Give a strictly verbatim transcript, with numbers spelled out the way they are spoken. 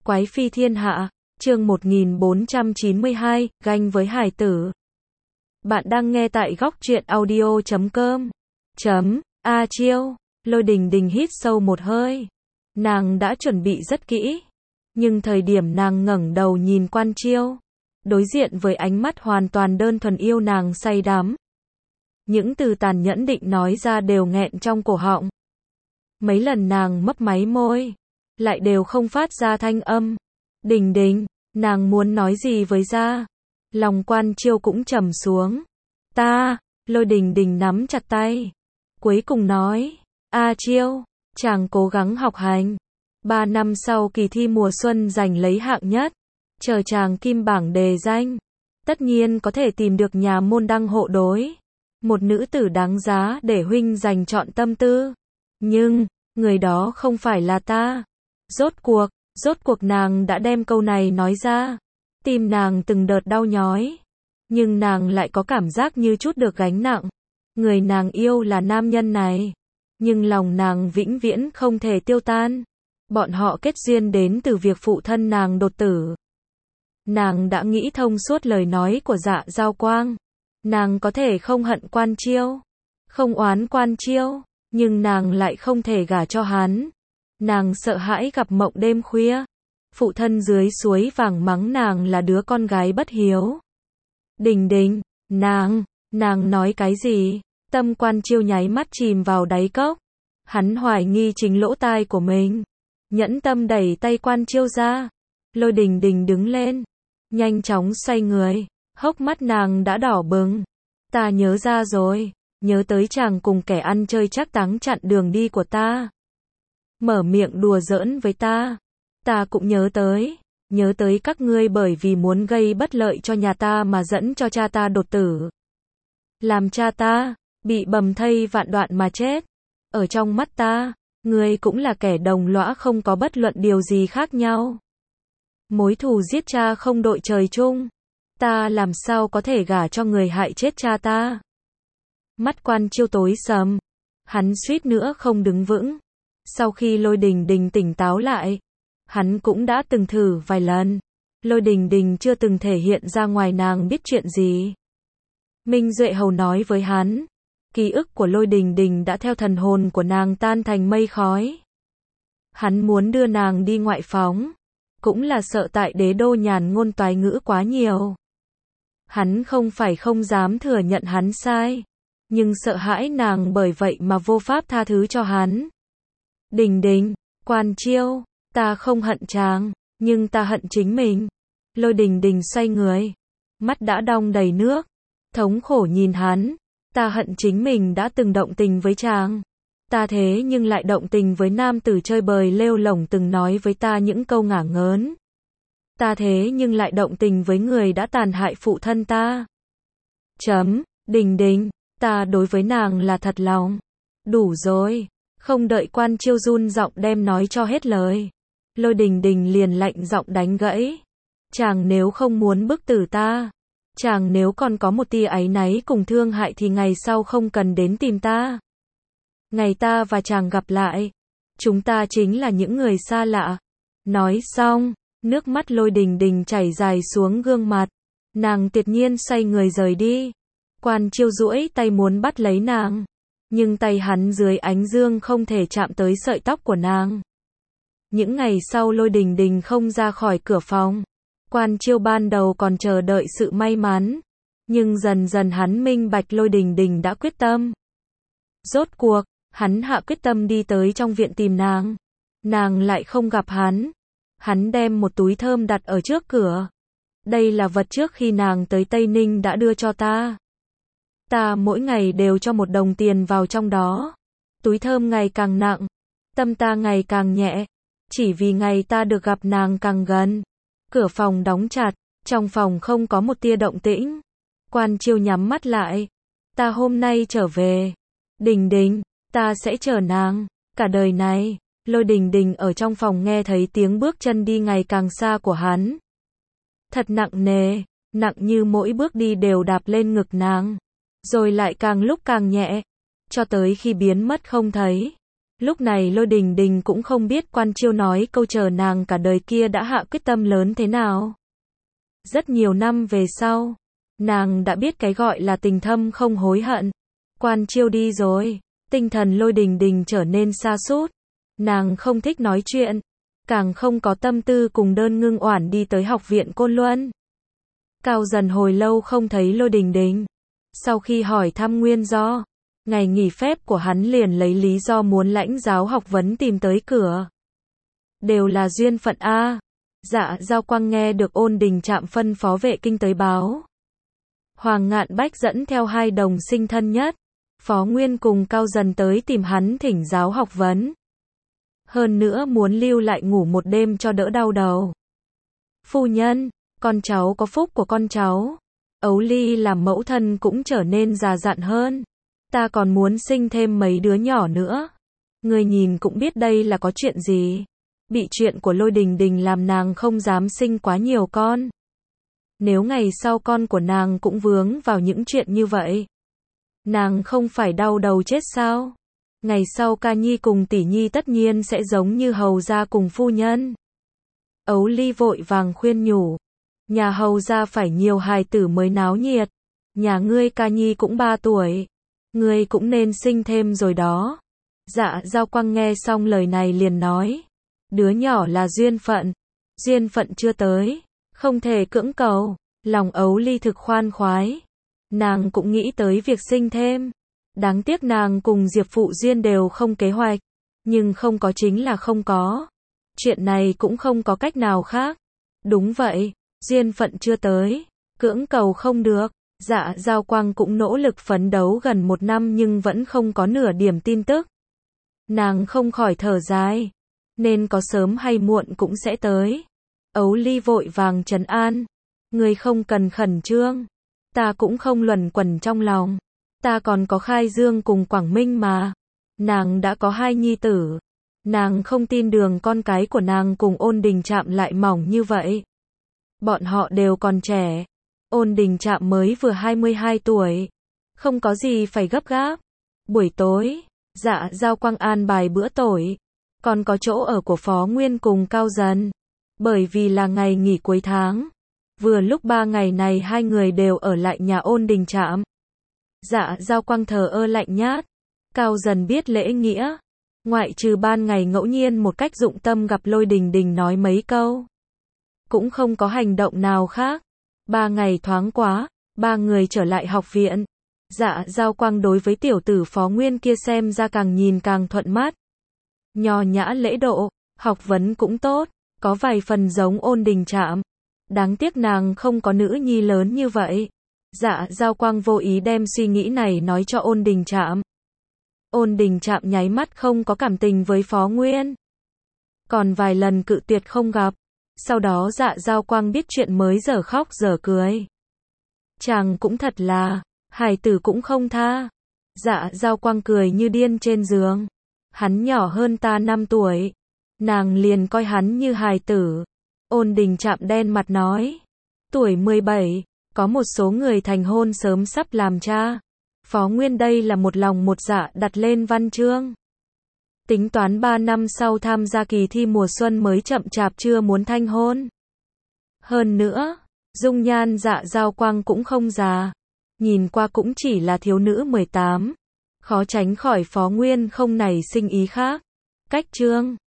Quái phi thiên hạ, chương một nghìn bốn trăm chín mươi hai, ganh với hải tử. Bạn đang nghe tại góc truyện audio chấm com. Chấm, A Chiêu, Lôi Đình Đình hít sâu một hơi. Nàng đã chuẩn bị rất kỹ. Nhưng thời điểm nàng ngẩng đầu nhìn Quan Chiêu, đối diện với ánh mắt hoàn toàn đơn thuần yêu nàng say đắm. Những từ tàn nhẫn định nói ra đều nghẹn trong cổ họng. Mấy lần nàng mấp máy môi, lại đều không phát ra thanh âm. Đình Đình, nàng muốn nói gì với ra? Lòng Quan Chiêu cũng trầm xuống. Ta, Lôi Đình Đình nắm chặt tay. Cuối cùng nói, A Chiêu, chàng cố gắng học hành. Ba năm sau kỳ thi mùa xuân giành lấy hạng nhất. Chờ chàng kim bảng đề danh. Tất nhiên có thể tìm được nhà môn đăng hộ đối. Một nữ tử đáng giá để huynh dành trọn tâm tư. Nhưng, người đó không phải là ta. Rốt cuộc, rốt cuộc nàng đã đem câu này nói ra. Tim nàng từng đợt đau nhói. Nhưng nàng lại có cảm giác như chút được gánh nặng. Người nàng yêu là nam nhân này. Nhưng lòng nàng vĩnh viễn không thể tiêu tan. Bọn họ kết duyên đến từ việc phụ thân nàng đột tử. Nàng đã nghĩ thông suốt lời nói của Dạ Giao Quang. Nàng có thể không hận Quan Chiêu, không oán Quan Chiêu, nhưng nàng lại không thể gả cho hắn. Nàng sợ hãi gặp mộng đêm khuya. Phụ thân dưới suối vàng mắng nàng là đứa con gái bất hiếu. Đình Đình, nàng, nàng nói cái gì? Tâm Quan Chiêu nháy mắt chìm vào đáy cốc. Hắn hoài nghi chính lỗ tai của mình. Nhẫn tâm đẩy tay Quan Chiêu ra. Lôi Đình Đình đứng lên, nhanh chóng xoay người. Hốc mắt nàng đã đỏ bừng. Ta nhớ ra rồi, nhớ tới chàng cùng kẻ ăn chơi trác táng chặn đường đi của ta. Mở miệng đùa giỡn với ta. Ta cũng nhớ tới, nhớ tới các ngươi bởi vì muốn gây bất lợi cho nhà ta mà dẫn cho cha ta đột tử. Làm cha ta, bị bầm thây vạn đoạn mà chết. Ở trong mắt ta, ngươi cũng là kẻ đồng lõa không có bất luận điều gì khác nhau. Mối thù giết cha không đội trời chung. Ta làm sao có thể gả cho người hại chết cha ta? Mắt Quan Chiêu tối sầm. Hắn suýt nữa không đứng vững. Sau khi Lôi Đình Đình tỉnh táo lại, hắn cũng đã từng thử vài lần. Lôi Đình Đình chưa từng thể hiện ra ngoài nàng biết chuyện gì. Minh Duệ Hầu nói với hắn, ký ức của Lôi Đình Đình đã theo thần hồn của nàng tan thành mây khói. Hắn muốn đưa nàng đi ngoại phóng, cũng là sợ tại đế đô nhàn ngôn toái ngữ quá nhiều. Hắn không phải không dám thừa nhận hắn sai, nhưng sợ hãi nàng bởi vậy mà vô pháp tha thứ cho hắn. Đình Đình, Quan Chiêu, ta không hận chàng, nhưng ta hận chính mình. Lôi Đình Đình xoay người, mắt đã đong đầy nước, thống khổ nhìn hắn. Ta hận chính mình đã từng động tình với chàng. Ta thế nhưng lại động tình với nam tử chơi bời lêu lổng từng nói với ta những câu ngả ngớn. Ta thế nhưng lại động tình với người đã tàn hại phụ thân ta. Chấm, Đình Đình, ta đối với nàng là thật lòng. Đủ rồi. Không đợi Quan Chiêu run giọng đem nói cho hết lời. Lôi Đình Đình liền lạnh giọng đánh gãy. Chàng nếu không muốn bức tử ta, chàng nếu còn có một tia áy náy cùng thương hại thì ngày sau không cần đến tìm ta. Ngày ta và chàng gặp lại, chúng ta chính là những người xa lạ. Nói xong, nước mắt Lôi Đình Đình chảy dài xuống gương mặt. Nàng tuyệt nhiên xoay người rời đi. Quan Chiêu duỗi tay muốn bắt lấy nàng, nhưng tay hắn dưới ánh dương không thể chạm tới sợi tóc của nàng. Những ngày sau Lôi Đình Đình không ra khỏi cửa phòng. Quan Chiêu ban đầu còn chờ đợi sự may mắn, nhưng dần dần hắn minh bạch Lôi Đình Đình đã quyết tâm. Rốt cuộc, hắn hạ quyết tâm đi tới trong viện tìm nàng. Nàng lại không gặp hắn. Hắn đem một túi thơm đặt ở trước cửa. Đây là vật trước khi nàng tới Tây Ninh đã đưa cho ta. Ta mỗi ngày đều cho một đồng tiền vào trong đó. Túi thơm ngày càng nặng, tâm ta ngày càng nhẹ, chỉ vì ngày ta được gặp nàng càng gần. Cửa phòng đóng chặt, trong phòng không có một tia động tĩnh. Quan Chiêu nhắm mắt lại. Ta hôm nay trở về. Đình Đình, ta sẽ chờ nàng cả đời này. Lôi Đình Đình ở trong phòng nghe thấy tiếng bước chân đi ngày càng xa của hắn. Thật nặng nề, nặng như mỗi bước đi đều đạp lên ngực nàng. Rồi lại càng lúc càng nhẹ, cho tới khi biến mất không thấy. Lúc này Lôi Đình Đình cũng không biết Quan Chiêu nói câu chờ nàng cả đời kia đã hạ quyết tâm lớn thế nào. Rất nhiều năm về sau, nàng đã biết cái gọi là tình thâm không hối hận. Quan Chiêu đi rồi, tinh thần Lôi Đình Đình trở nên sa sút. Nàng không thích nói chuyện, càng không có tâm tư cùng Đơn Ngưng Oản đi tới học viện Côn Luân. Cao Dần hồi lâu không thấy Lôi Đình Đình. Sau khi hỏi thăm nguyên do, ngày nghỉ phép của hắn liền lấy lý do muốn lãnh giáo học vấn tìm tới cửa. Đều là duyên phận a. Dạ Giao Quang nghe được Ôn Đình Trạm phân phó vệ kinh tới báo. Hoàng Ngạn Bách dẫn theo hai đồng sinh thân nhất, Phó Nguyên cùng Cao Dần tới tìm hắn thỉnh giáo học vấn. Hơn nữa muốn lưu lại ngủ một đêm cho đỡ đau đầu. Phu nhân, con cháu có phúc của con cháu. Ấu Ly làm mẫu thân cũng trở nên già dặn hơn. Ta còn muốn sinh thêm mấy đứa nhỏ nữa. Người nhìn cũng biết đây là có chuyện gì. Bị chuyện của Lôi Đình Đình làm nàng không dám sinh quá nhiều con. Nếu ngày sau con của nàng cũng vướng vào những chuyện như vậy, nàng không phải đau đầu chết sao? Ngày sau ca nhi cùng tỷ nhi tất nhiên sẽ giống như hầu gia cùng phu nhân. Ấu Ly vội vàng khuyên nhủ. Nhà hầu gia phải nhiều hài tử mới náo nhiệt. Nhà ngươi ca nhi cũng ba tuổi. Ngươi cũng nên sinh thêm rồi đó. Dạ Giao Quang nghe xong lời này liền nói. Đứa nhỏ là duyên phận. Duyên phận chưa tới, không thể cưỡng cầu. Lòng Ấu Ly thực khoan khoái. Nàng cũng nghĩ tới việc sinh thêm. Đáng tiếc nàng cùng Diệp Phụ Duyên đều không kế hoạch. Nhưng không có chính là không có. Chuyện này cũng không có cách nào khác. Đúng vậy, duyên phận chưa tới, cưỡng cầu không được. Dạ Giao Quang cũng nỗ lực phấn đấu gần một năm nhưng vẫn không có nửa điểm tin tức. Nàng không khỏi thở dài. Nên có sớm hay muộn cũng sẽ tới. Ấu Ly vội vàng trấn an. Người không cần khẩn trương. Ta cũng không luẩn quẩn trong lòng. Ta còn có Khai Dương cùng Quảng Minh mà. Nàng đã có hai nhi tử. Nàng không tin đường con cái của nàng cùng Ôn Đình Trạm lại mỏng như vậy. Bọn họ đều còn trẻ. Ôn Đình Trạm mới vừa hai mươi hai tuổi. Không có gì phải gấp gáp. Buổi tối, Dạ Giao Quang an bài bữa tối. Còn có chỗ ở của Phó Nguyên cùng Cao Dần. Bởi vì là ngày nghỉ cuối tháng. Vừa lúc ba ngày này hai người đều ở lại nhà Ôn Đình Trạm. Dạ Giao Quang thờ ơ lạnh nhát. Cao Dần biết lễ nghĩa. Ngoại trừ ban ngày ngẫu nhiên một cách dụng tâm gặp Lôi Đình Đình nói mấy câu. Cũng không có hành động nào khác. Ba ngày thoáng quá, ba người trở lại học viện. Dạ Giao Quang đối với tiểu tử Phó Nguyên kia xem ra càng nhìn càng thuận mắt. Nho nhã lễ độ, học vấn cũng tốt, có vài phần giống Ôn Đình Trạm. Đáng tiếc nàng không có nữ nhi lớn như vậy. Dạ Giao Quang vô ý đem suy nghĩ này nói cho Ôn Đình Trạm. Ôn Đình Trạm nháy mắt không có cảm tình với Phó Nguyên. Còn vài lần cự tuyệt không gặp. Sau đó Dạ Giao Quang biết chuyện mới giờ khóc giờ cười. Chàng cũng thật là, hài tử cũng không tha. Dạ Giao Quang cười như điên trên giường. Hắn nhỏ hơn ta năm tuổi. Nàng liền coi hắn như hài tử. Ôn Đình Trạm đen mặt nói. Tuổi mười bảy, có một số người thành hôn sớm sắp làm cha. Phó Nguyên đây là một lòng một dạ đặt lên văn chương. Tính toán ba năm sau tham gia kỳ thi mùa xuân mới chậm chạp chưa muốn thanh hôn. Hơn nữa, dung nhan Dạ Giao Quang cũng không già. Nhìn qua cũng chỉ là thiếu nữ mười tám. Khó tránh khỏi Phó Nguyên không nảy sinh ý khác. Cách chương